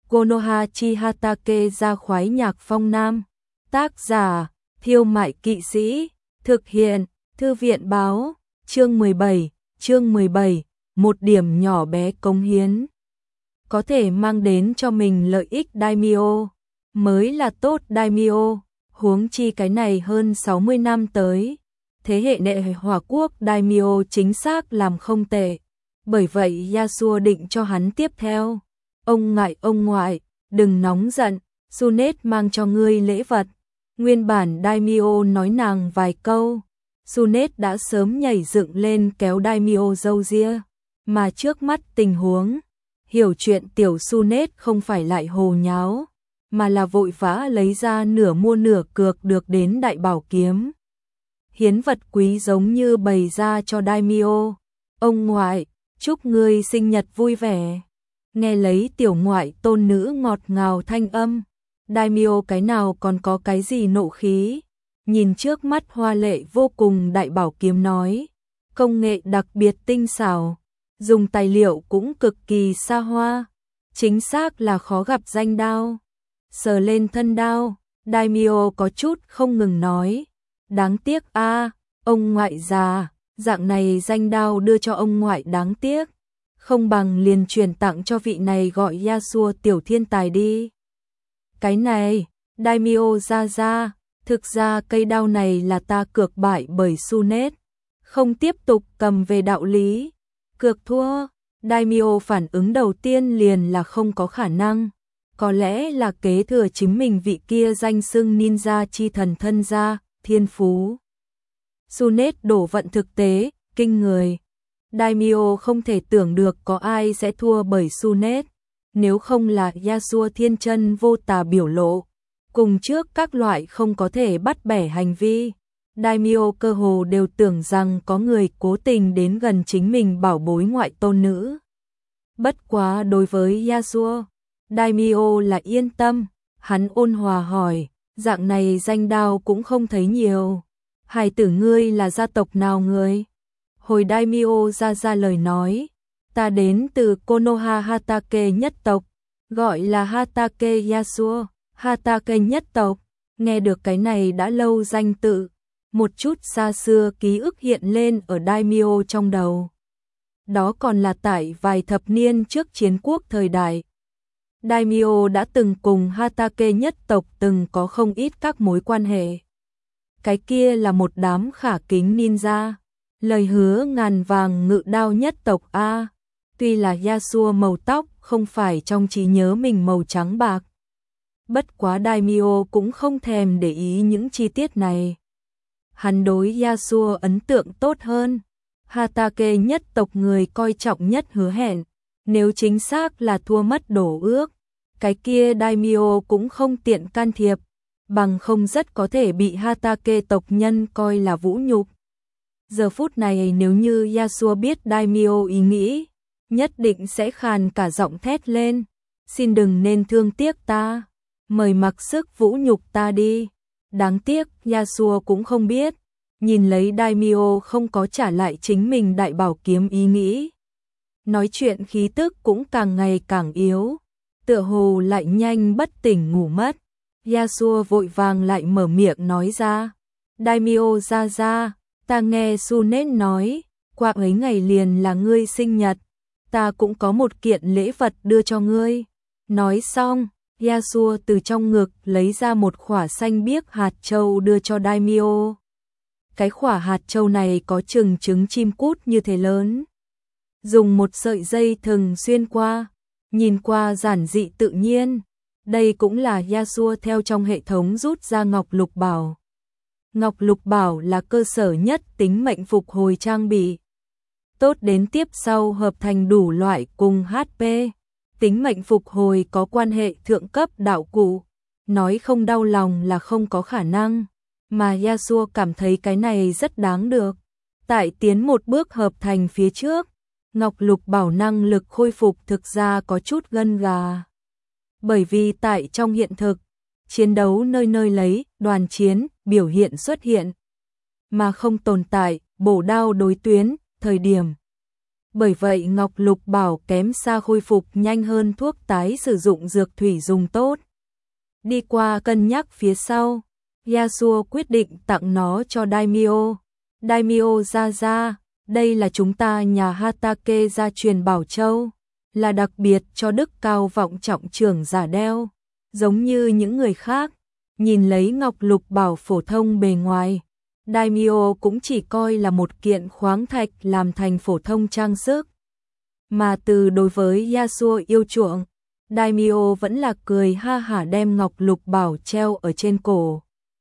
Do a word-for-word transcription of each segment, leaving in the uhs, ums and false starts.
Konoha chi Hatake ra khoái nhạc phong nam. Tác giả, Thiêu Mại Kỵ Sĩ. Thực hiện, Thư viện báo. Chương mười bảy, chương mười bảy, một điểm nhỏ bé cống hiến. Có thể mang đến cho mình lợi ích daimyo, mới là tốt daimyo, huống chi cái này hơn sáu mươi năm tới. Thế hệ đệ Hỏa Quốc daimyo chính xác làm không tệ. Bởi vậy Yasuo định cho hắn tiếp theo. Ông ngại ông ngoại, đừng nóng giận, Sunet mang cho ngươi lễ vật. Nguyên bản daimyo nói nàng vài câu, Sunet đã sớm nhảy dựng lên kéo daimyo râu ria. Mà trước mắt tình huống, hiểu chuyện tiểu Sunet không phải lại hồ nháo, mà là vội vã lấy ra nửa mua nửa cược được đến đại bảo kiếm. Hiến vật quý giống như bày ra cho daimyo. Ông ngoại, chúc ngươi sinh nhật vui vẻ. Nghe lấy tiểu ngoại tôn nữ ngọt ngào thanh âm, daimyo cái nào còn có cái gì nộ khí. Nhìn trước mắt hoa lệ vô cùng đại bảo kiếm nói, công nghệ đặc biệt tinh xảo, dùng tài liệu cũng cực kỳ xa hoa, chính xác là khó gặp danh đao. Sờ lên thân đao, daimyo có chút không ngừng nói, đáng tiếc a, ông ngoại già, dạng này danh đao đưa cho ông ngoại đáng tiếc, không bằng liền truyền tặng cho vị này gọi Yasuo tiểu thiên tài đi. Cái này, daimyo ra ra, thực ra cây đao này là ta cược bại bởi Sunet, không tiếp tục cầm về đạo lý. Cược thua, daimyo phản ứng đầu tiên liền là không có khả năng, có lẽ là kế thừa chính mình vị kia danh xưng ninja chi thần thân gia, thiên phú. Sunet đổ vận thực tế, kinh người. Daimyo không thể tưởng được có ai sẽ thua bởi Sunet, nếu không là Yasuo thiên chân vô tà biểu lộ, cùng trước các loại không có thể bắt bẻ hành vi. Daimyo cơ hồ đều tưởng rằng có người cố tình đến gần chính mình bảo bối ngoại tôn nữ. Bất quá đối với Yasuo, daimyo là yên tâm, hắn ôn hòa hỏi, dạng này danh đao cũng không thấy nhiều. Hài tử ngươi là gia tộc nào người? Hồi daimyo ra ra lời nói, ta đến từ Konoha Hatake nhất tộc, gọi là Hatake Yasuo, Hatake nhất tộc. Nghe được cái này đã lâu danh tự, một chút xa xưa ký ức hiện lên ở daimyo trong đầu. Đó còn là tại vài thập niên trước chiến quốc thời đại. Daimyo đã từng cùng Hatake nhất tộc từng có không ít các mối quan hệ. Cái kia là một đám khả kính ninja, lời hứa ngàn vàng ngự đao nhất tộc A. Tuy là Yasuo màu tóc không phải trong trí nhớ mình màu trắng bạc. Bất quá daimyo cũng không thèm để ý những chi tiết này. Hắn đối Yasuo ấn tượng tốt hơn. Hatake nhất tộc người coi trọng nhất hứa hẹn, nếu chính xác là thua mất đổ ước, cái kia daimyo cũng không tiện can thiệp, bằng không rất có thể bị Hatake tộc nhân coi là vũ nhục. Giờ phút này nếu như Yasuo biết daimyo ý nghĩ, nhất định sẽ khàn cả giọng thét lên, xin đừng nên thương tiếc ta, mời mặc sức vũ nhục ta đi. Đáng tiếc Yasuo cũng không biết, nhìn lấy daimyo không có trả lại chính mình đại bảo kiếm ý nghĩ. Nói chuyện khí tức cũng càng ngày càng yếu, tựa hồ lại nhanh bất tỉnh ngủ mất. Yasuo vội vàng lại mở miệng nói ra, daimyo ra ra, ta nghe Sunet nói, qua ấy ngày liền là ngươi sinh nhật, ta cũng có một kiện lễ vật đưa cho ngươi. Nói xong, Yasuo từ trong ngực lấy ra một khỏa xanh biếc hạt châu đưa cho daimyo. Cái khỏa hạt châu này có chừng trứng chim cút như thế lớn, dùng một sợi dây thừng xuyên qua, nhìn qua giản dị tự nhiên. Đây cũng là Yasuo theo trong hệ thống rút ra Ngọc Lục Bảo. Ngọc Lục Bảo là cơ sở nhất tính mệnh phục hồi trang bị, tốt đến tiếp sau hợp thành đủ loại cùng hát pê. Tính mệnh phục hồi có quan hệ thượng cấp đạo cụ, nói không đau lòng là không có khả năng, mà Yasuo cảm thấy cái này rất đáng được. Tại tiến một bước hợp thành phía trước, Ngọc Lục Bảo năng lực khôi phục thực ra có chút gân gà. Bởi vì tại trong hiện thực, chiến đấu nơi nơi lấy, đoàn chiến, biểu hiện xuất hiện, mà không tồn tại, bổ đao đối tuyến, thời điểm. Bởi vậy Ngọc Lục Bảo kém xa khôi phục nhanh hơn thuốc tái sử dụng dược thủy dùng tốt. Đi qua cân nhắc phía sau, Yasuo quyết định tặng nó cho Daimyo. Daimyo ra ra, đây là chúng ta nhà Hatake gia truyền Bảo Châu, là đặc biệt cho đức cao vọng trọng trưởng giả đeo. Giống như những người khác, nhìn lấy Ngọc Lục Bảo phổ thông bề ngoài, Daimyo cũng chỉ coi là một kiện khoáng thạch làm thành phổ thông trang sức. Mà từ đối với Yasuo yêu chuộng, Daimyo vẫn là cười ha hả đem Ngọc Lục Bảo treo ở trên cổ.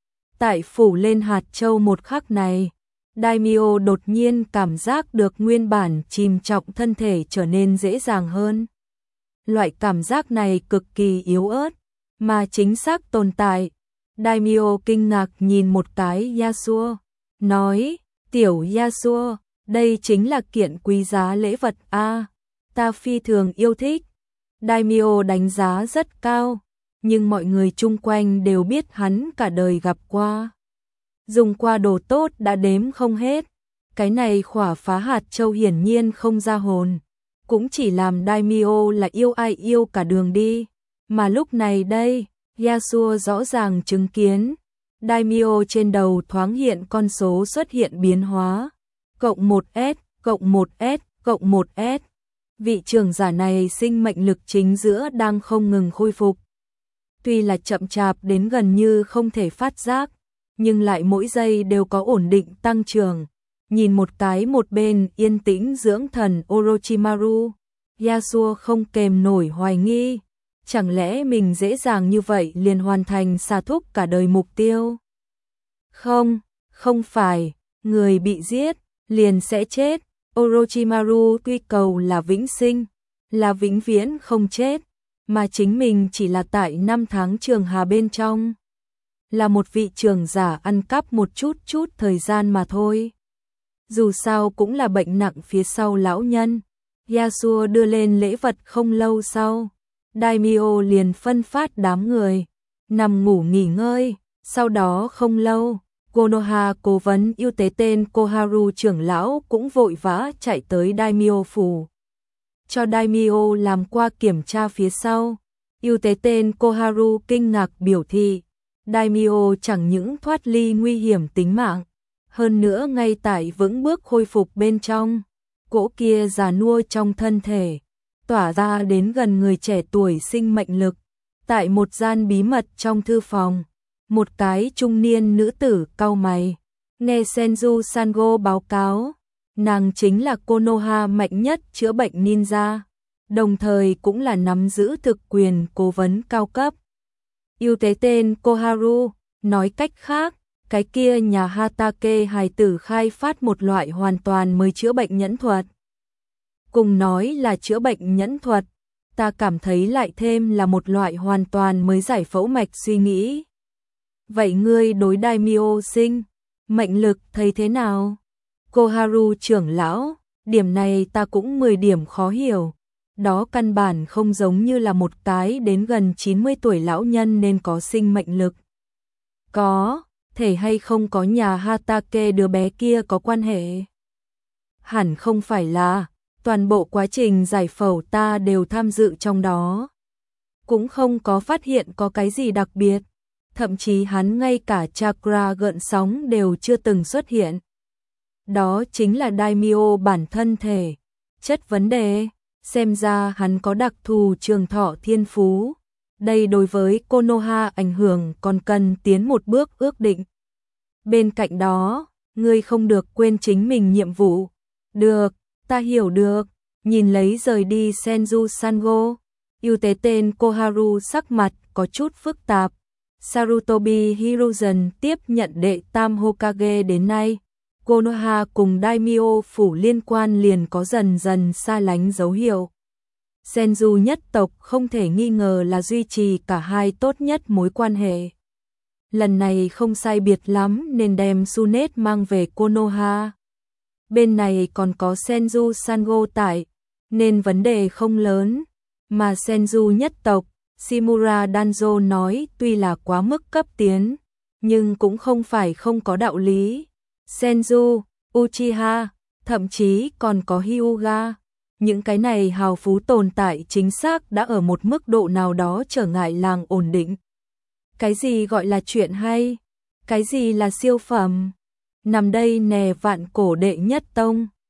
Tại phủ lên hạt châu một khắc này, Daimyo đột nhiên cảm giác được nguyên bản chìm trọng thân thể trở nên dễ dàng hơn. Loại cảm giác này cực kỳ yếu ớt, mà chính xác tồn tại. Daimyo kinh ngạc nhìn một cái Yasuo, nói, tiểu Yasuo, đây chính là kiện quý giá lễ vật a, ta phi thường yêu thích. Daimyo đánh giá rất cao, nhưng mọi người chung quanh đều biết hắn cả đời gặp qua. Dùng qua đồ tốt đã đếm không hết, cái này khỏa phá hạt châu hiển nhiên không ra hồn, cũng chỉ làm Daimyo là yêu ai yêu cả đường đi. Mà lúc này đây, Yasuo rõ ràng chứng kiến, Daimyo trên đầu thoáng hiện con số xuất hiện biến hóa, cộng một S, cộng một S, cộng một S. Vị trưởng giả này sinh mệnh lực chính giữa đang không ngừng khôi phục. Tuy là chậm chạp đến gần như không thể phát giác, nhưng lại mỗi giây đều có ổn định tăng trưởng. Nhìn một cái một bên yên tĩnh dưỡng thần Orochimaru, Yasuo không kềm nổi hoài nghi. Chẳng lẽ mình dễ dàng như vậy liền hoàn thành xả thúc cả đời mục tiêu? Không, không phải, người bị giết, liền sẽ chết. Orochimaru tuy cầu là vĩnh sinh, là vĩnh viễn không chết, mà chính mình chỉ là tại năm tháng trường hà bên trong. Là một vị trưởng giả ăn cắp một chút chút thời gian mà thôi. Dù sao cũng là bệnh nặng phía sau lão nhân. Yasuo đưa lên lễ vật không lâu sau, Daimyo liền phân phát đám người, nằm ngủ nghỉ ngơi. Sau đó không lâu, Konoha cố vấn ưu tế tên Koharu trưởng lão cũng vội vã chạy tới Daimyo phủ. Cho Daimyo làm qua kiểm tra phía sau, ưu tế tên Koharu kinh ngạc biểu thị, Daimyo chẳng những thoát ly nguy hiểm tính mạng, hơn nữa ngay tại vững bước khôi phục bên trong, cỗ kia già nua trong thân thể, tỏa ra đến gần người trẻ tuổi sinh mệnh lực. Tại một gian bí mật trong thư phòng, một cái trung niên nữ tử cau mày, nghe Senju Sango báo cáo, nàng chính là Konoha mạnh nhất chữa bệnh ninja, đồng thời cũng là nắm giữ thực quyền cố vấn cao cấp. Yêu tế tên Koharu, nói cách khác, cái kia nhà Hatake hài tử khai phát một loại hoàn toàn mới chữa bệnh nhẫn thuật. Cùng nói là chữa bệnh nhẫn thuật, ta cảm thấy lại thêm là một loại hoàn toàn mới giải phẫu mạch suy nghĩ. Vậy ngươi đối Daimyo sinh mệnh lực thấy thế nào? Koharu trưởng lão, điểm này ta cũng mười điểm khó hiểu. Đó căn bản không giống như là một cái đến gần chín mươi tuổi lão nhân nên có sinh mệnh lực. Có, thể hay không có nhà Hatake đứa bé kia có quan hệ? Hẳn không phải là, toàn bộ quá trình giải phẫu ta đều tham dự trong đó. Cũng không có phát hiện có cái gì đặc biệt. Thậm chí hắn ngay cả chakra gợn sóng đều chưa từng xuất hiện. Đó chính là Daimyo bản thân thể. Chất vấn đề, xem ra hắn có đặc thù trường thọ thiên phú. Đây đối với Konoha ảnh hưởng còn cần tiến một bước ước định. Bên cạnh đó, ngươi không được quên chính mình nhiệm vụ. Được, ta hiểu được. Nhìn lấy rời đi Senju Sango, ưu tế tên Koharu sắc mặt có chút phức tạp. Sarutobi Hiruzen tiếp nhận đệ tam Hokage đến nay, Konoha cùng Daimyo phủ liên quan liền có dần dần xa lánh dấu hiệu. Senju nhất tộc không thể nghi ngờ là duy trì cả hai tốt nhất mối quan hệ. Lần này không sai biệt lắm nên đem Sunet mang về Konoha. Bên này còn có Senju Sango tại, nên vấn đề không lớn, mà Senju nhất tộc Shimura Danzo nói tuy là quá mức cấp tiến, nhưng cũng không phải không có đạo lý. Senju, Uchiha, thậm chí còn có Hyuga, những cái này hào phú tồn tại chính xác đã ở một mức độ nào đó trở ngại làng ổn định. Cái gì gọi là chuyện hay? Cái gì là siêu phẩm? Nằm đây nè vạn cổ đệ nhất tông.